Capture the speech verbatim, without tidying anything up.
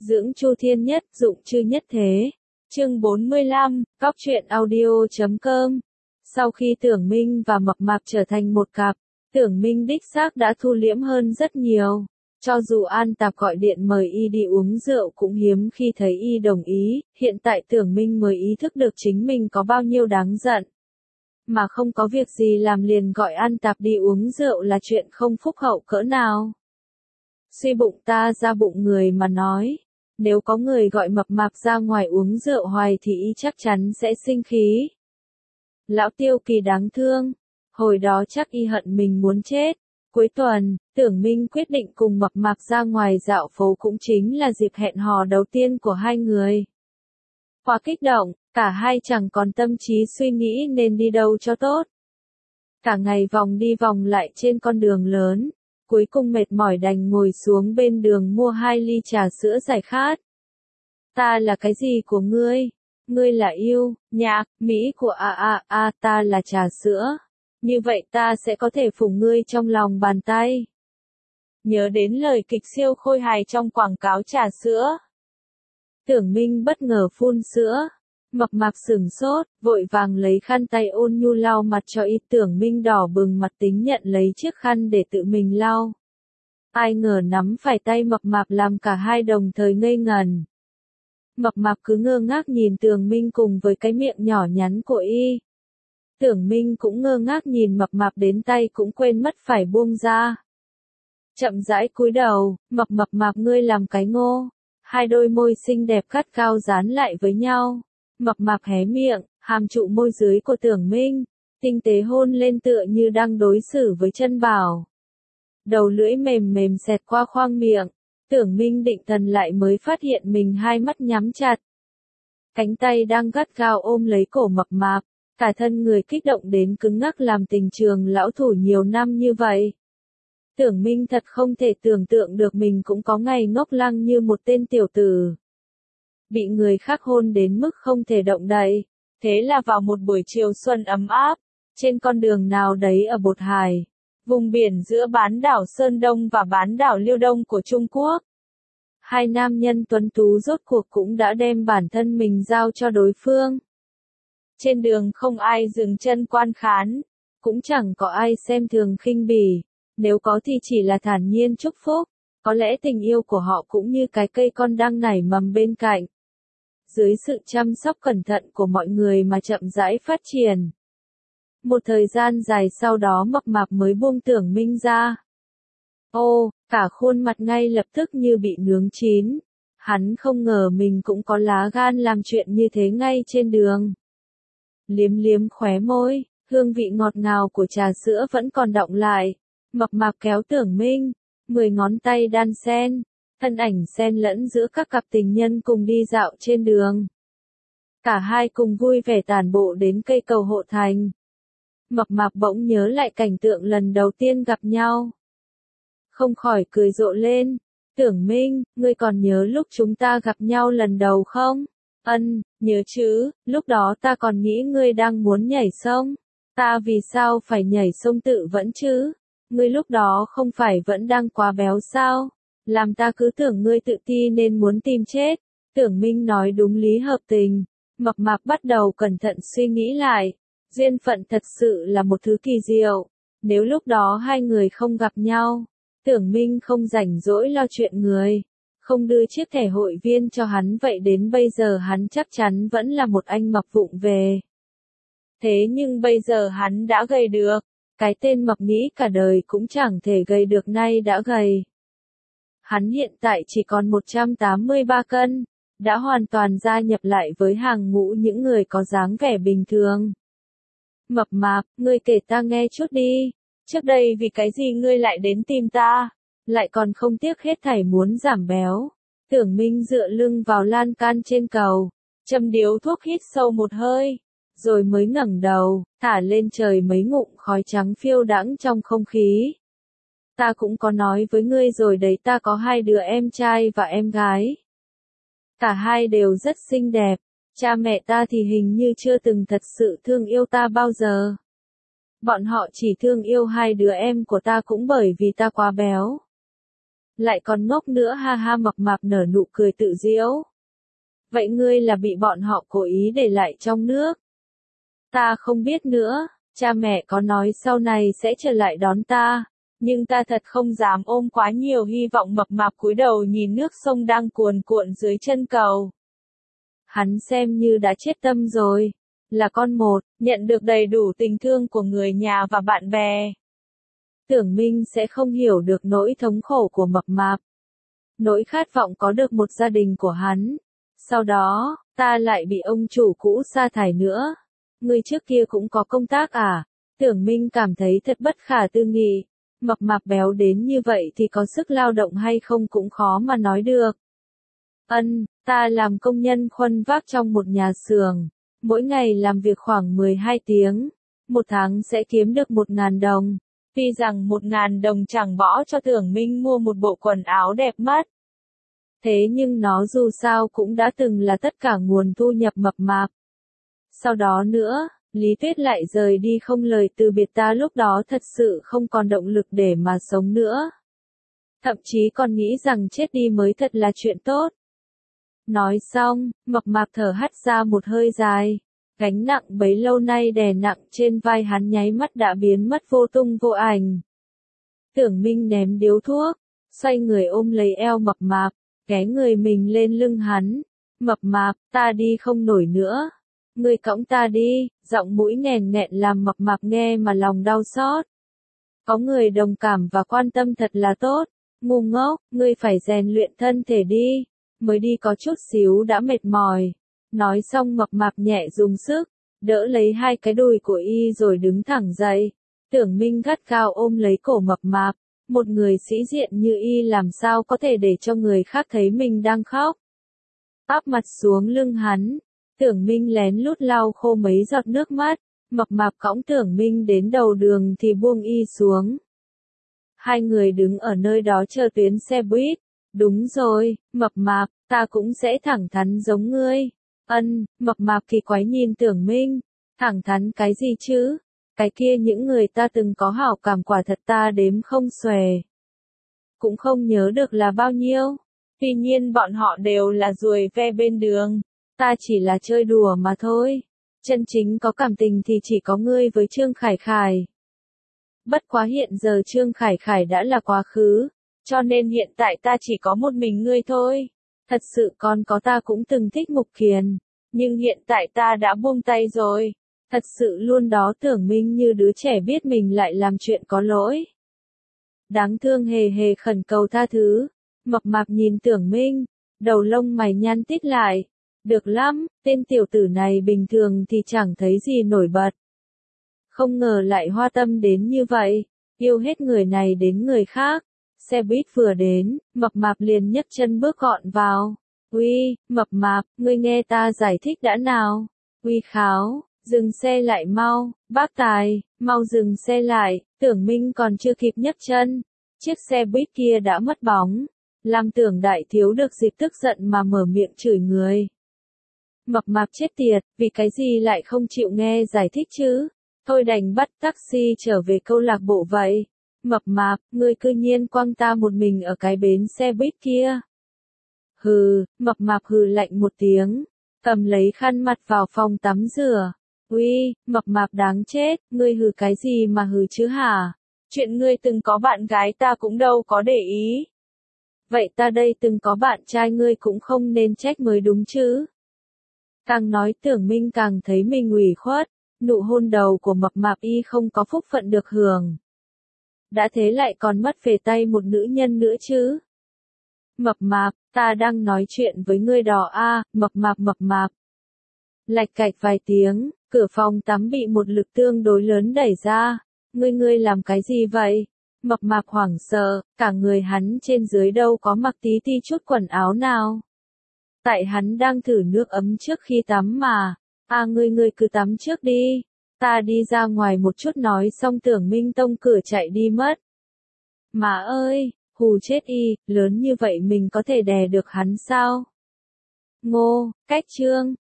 Dưỡng Chu Thiên Nhất, Dụng Chư Nhất Thế. Chương bốn mươi lăm, Góc truyện audio chấm com. Sau khi Tưởng Minh và Mập Mạp trở thành một cặp, Tưởng Minh đích xác đã thu liễm hơn rất nhiều. Cho dù An Tạp gọi điện mời y đi uống rượu cũng hiếm khi thấy y đồng ý, hiện tại Tưởng Minh mới ý thức được chính mình có bao nhiêu đáng giận. Mà không có việc gì làm liền gọi An Tạp đi uống rượu là chuyện không phúc hậu cỡ nào. Suy bụng ta ra bụng người mà nói, nếu có người gọi Mập Mạp ra ngoài uống rượu hoài thì y chắc chắn sẽ sinh khí. Lão Tiêu Kỳ đáng thương, hồi đó chắc y hận mình muốn chết. Cuối tuần, Tưởng Minh quyết định cùng Mập Mạp ra ngoài dạo phố cũng chính là dịp hẹn hò đầu tiên của hai người. Quá kích động, cả hai chẳng còn tâm trí suy nghĩ nên đi đâu cho tốt. Cả ngày vòng đi vòng lại trên con đường lớn, cuối cùng mệt mỏi đành ngồi xuống bên đường mua hai ly trà sữa giải khát. Ta là cái gì của ngươi? Ngươi là yêu, nhạc, mỹ của a a a, ta là trà sữa. Như vậy ta sẽ có thể phủng ngươi trong lòng bàn tay. Nhớ đến lời kịch siêu khôi hài trong quảng cáo trà sữa. Tưởng Minh bất ngờ phun sữa. Mập Mạp sửng sốt, vội vàng lấy khăn tay ôn nhu lau mặt cho y. Tưởng Minh đỏ bừng mặt tính nhận lấy chiếc khăn để tự mình lau. Ai ngờ nắm phải tay Mập Mạp làm cả hai đồng thời ngây ngần. Mập Mạp cứ ngơ ngác nhìn Tưởng Minh cùng với cái miệng nhỏ nhắn của y. Tưởng Minh cũng ngơ ngác nhìn Mập Mạp đến tay cũng quên mất phải buông ra. Chậm rãi cúi đầu, Mập Mập Mạp ngươi làm cái ngô. Hai đôi môi xinh đẹp gắt cao dán lại với nhau. Mập Mạp hé miệng, hàm trụ môi dưới của Tưởng Minh, tinh tế hôn lên tựa như đang đối xử với chân bảo. Đầu lưỡi mềm mềm xẹt qua khoang miệng, Tưởng Minh định thần lại mới phát hiện mình hai mắt nhắm chặt. Cánh tay đang gắt gao ôm lấy cổ Mập Mạp, cả thân người kích động đến cứng ngắc làm tình trường lão thủ nhiều năm như vậy. Tưởng Minh thật không thể tưởng tượng được mình cũng có ngày ngốc lăng như một tên tiểu tử. Bị người khác hôn đến mức không thể động đậy. Thế là vào một buổi chiều xuân ấm áp, trên con đường nào đấy ở Bột Hải, vùng biển giữa bán đảo Sơn Đông và bán đảo Liêu Đông của Trung Quốc. Hai nam nhân tuấn tú rốt cuộc cũng đã đem bản thân mình giao cho đối phương. Trên đường không ai dừng chân quan khán, cũng chẳng có ai xem thường khinh bỉ, nếu có thì chỉ là thản nhiên chúc phúc, có lẽ tình yêu của họ cũng như cái cây con đang nảy mầm bên cạnh. Dưới sự chăm sóc cẩn thận của mọi người mà chậm rãi phát triển. Một thời gian dài sau đó Mập Mạp mới buông Tưởng Minh ra. Ô, cả khuôn mặt ngay lập tức như bị nướng chín. Hắn không ngờ mình cũng có lá gan làm chuyện như thế ngay trên đường. Liếm liếm khóe môi, hương vị ngọt ngào của trà sữa vẫn còn đọng lại. Mập Mạp kéo Tưởng Minh, mười ngón tay đan xen. Thân ảnh xen lẫn giữa các cặp tình nhân cùng đi dạo trên đường. Cả hai cùng vui vẻ tản bộ đến cây cầu Hộ Thành. Mập Mạp bỗng nhớ lại cảnh tượng lần đầu tiên gặp nhau. Không khỏi cười rộ lên. Tưởng Minh, ngươi còn nhớ lúc chúng ta gặp nhau lần đầu không? Ân, nhớ chứ, lúc đó ta còn nghĩ ngươi đang muốn nhảy sông. Ta vì sao phải nhảy sông tự vẫn chứ? Ngươi lúc đó không phải vẫn đang quá béo sao? Làm ta cứ tưởng ngươi tự ti nên muốn tìm chết. Tưởng Minh nói đúng lý hợp tình. Mập Mạp bắt đầu cẩn thận suy nghĩ lại. Duyên phận thật sự là một thứ kỳ diệu. Nếu lúc đó hai người không gặp nhau, Tưởng Minh không rảnh rỗi lo chuyện người, không đưa chiếc thẻ hội viên cho hắn, vậy đến bây giờ hắn chắc chắn vẫn là một anh mập vụng về. Thế nhưng bây giờ hắn đã gầy được. Cái tên mập nghĩ cả đời cũng chẳng thể gầy được nay đã gầy. Hắn hiện tại chỉ còn một trăm tám mươi ba cân, đã hoàn toàn gia nhập lại với hàng ngũ những người có dáng vẻ bình thường. Mập Mạp, ngươi kể ta nghe chút đi, trước đây vì cái gì ngươi lại đến tìm ta, lại còn không tiếc hết thảy muốn giảm béo. Tưởng Minh dựa lưng vào lan can trên cầu, châm điếu thuốc hít sâu một hơi, rồi mới ngẩng đầu, thả lên trời mấy ngụm khói trắng phiêu đãng trong không khí. Ta cũng có nói với ngươi rồi đấy, ta có hai đứa em trai và em gái. Cả hai đều rất xinh đẹp, cha mẹ ta thì hình như chưa từng thật sự thương yêu ta bao giờ. Bọn họ chỉ thương yêu hai đứa em của ta cũng bởi vì ta quá béo. lại còn ngốc nữa ha ha mập mạp nở nụ cười tự giễu. Vậy ngươi là bị bọn họ cố ý để lại trong nước? Ta không biết nữa, cha mẹ có nói sau này sẽ trở lại đón ta, nhưng ta thật không dám ôm quá nhiều hy vọng mập mạp cúi đầu nhìn nước sông đang cuồn cuộn dưới chân cầu. Hắn xem như đã chết tâm rồi, là con một, nhận được đầy đủ tình thương của người nhà và bạn bè. Tưởng Minh sẽ không hiểu được nỗi thống khổ của mập mạp. Nỗi khát vọng có được một gia đình của hắn. Sau đó, ta lại bị ông chủ cũ sa thải nữa. Người trước kia cũng có công tác à? Tưởng Minh cảm thấy thật bất khả tư nghị. Mập mạp béo đến như vậy thì có sức lao động hay không cũng khó mà nói được. Ân, ta làm công nhân khuân vác trong một nhà xưởng. Mỗi ngày làm việc khoảng mười hai tiếng. Một tháng sẽ kiếm được một ngàn đồng. Tuy rằng một ngàn đồng chẳng bỏ cho Tưởng Minh mua một bộ quần áo đẹp mắt. Thế nhưng nó dù sao cũng đã từng là tất cả nguồn thu nhập mập mạp. Sau đó nữa, Lý Tuyết lại rời đi không lời từ biệt ta lúc đó thật sự không còn động lực để mà sống nữa. Thậm chí còn nghĩ rằng chết đi mới thật là chuyện tốt. Nói xong, mập mạp thở hắt ra một hơi dài. Gánh nặng bấy lâu nay đè nặng trên vai hắn nháy mắt đã biến mất vô tung vô ảnh. Tưởng Minh ném điếu thuốc, xoay người ôm lấy eo mập mạp, ghé người mình lên lưng hắn. Mập mạp, ta đi không nổi nữa. Ngươi cõng ta đi, giọng mũi nghèn nghẹn làm mập mạp nghe mà lòng đau xót. Có người đồng cảm và quan tâm thật là tốt. Ngu ngốc, ngươi phải rèn luyện thân thể đi. Mới đi có chút xíu đã mệt mỏi. Nói xong mập mạp nhẹ dùng sức, đỡ lấy hai cái đùi của y rồi đứng thẳng dậy. Tưởng Minh gắt gao ôm lấy cổ mập mạp, một người sĩ diện như y làm sao có thể để cho người khác thấy mình đang khóc. Áp mặt xuống lưng hắn, Tưởng Minh lén lút lau khô mấy giọt nước mắt, mập mạp cõng Tưởng Minh đến đầu đường thì buông y xuống. Hai người đứng ở nơi đó chờ tuyến xe buýt. Đúng rồi, mập mạp, ta cũng sẽ thẳng thắn giống ngươi. Ân, mập mạp kỳ quái nhìn Tưởng Minh, thẳng thắn cái gì chứ? Cái kia những người ta từng có hảo cảm quả thật ta đếm không xuể. Cũng không nhớ được là bao nhiêu. Tuy nhiên bọn họ đều là ruồi ve bên đường. Ta chỉ là chơi đùa mà thôi. Chân chính có cảm tình thì chỉ có ngươi với Trương Khải Khải. Bất quá hiện giờ Trương Khải Khải đã là quá khứ. Cho nên hiện tại ta chỉ có một mình ngươi thôi. Thật sự còn có ta cũng từng thích Mục Kiền. Nhưng hiện tại ta đã buông tay rồi. Thật sự luôn đó Tưởng Minh như đứa trẻ biết mình lại làm chuyện có lỗi. Đáng thương hề hề khẩn cầu tha thứ. Mập mạp nhìn Tưởng Minh. Đầu lông mày nhăn tít lại. Được lắm, tên tiểu tử này bình thường thì chẳng thấy gì nổi bật. Không ngờ lại hoa tâm đến như vậy. Yêu hết người này đến người khác. Xe buýt vừa đến, mập mạp liền nhấc chân bước gọn vào. Uy, mập mạp, ngươi nghe ta giải thích đã nào. Uy kháo, dừng xe lại mau, bác tài, mau dừng xe lại, Tưởng Minh còn chưa kịp nhấc chân. Chiếc xe buýt kia đã mất bóng. Làm Tưởng đại thiếu được dịp tức giận mà mở miệng chửi người. Mập mạp chết tiệt, vì cái gì lại không chịu nghe giải thích chứ? Thôi đành bắt taxi trở về câu lạc bộ vậy. Mập mạp, ngươi cư nhiên quăng ta một mình ở cái bến xe buýt kia. Hừ, mập mạp hừ lạnh một tiếng, cầm lấy khăn mặt vào phòng tắm rửa. Uy, mập mạp đáng chết, ngươi hừ cái gì mà hừ chứ hả? Chuyện ngươi từng có bạn gái ta cũng đâu có để ý. Vậy ta đây từng có bạn trai ngươi cũng không nên trách mới đúng chứ. Càng nói Tưởng Minh càng thấy mình ủy khuất, nụ hôn đầu của mập mạp y không có phúc phận được hưởng. Đã thế lại còn mất về tay một nữ nhân nữa chứ. Mập mạp, ta đang nói chuyện với ngươi đỏ a, à, mập mạp mập mạp. Lạch cạch vài tiếng, cửa phòng tắm bị một lực tương đối lớn đẩy ra. Ngươi ngươi làm cái gì vậy? Mập mạp hoảng sợ, cả người hắn trên dưới đâu có mặc tí ti chút quần áo nào. Tại hắn đang thử nước ấm trước khi tắm mà. À ngươi ngươi cứ tắm trước đi. Ta đi ra ngoài một chút nói xong Tưởng Minh tông cửa chạy đi mất. Mà ơi, hù chết y, lớn như vậy mình có thể đè được hắn sao? Ngô, cách chương.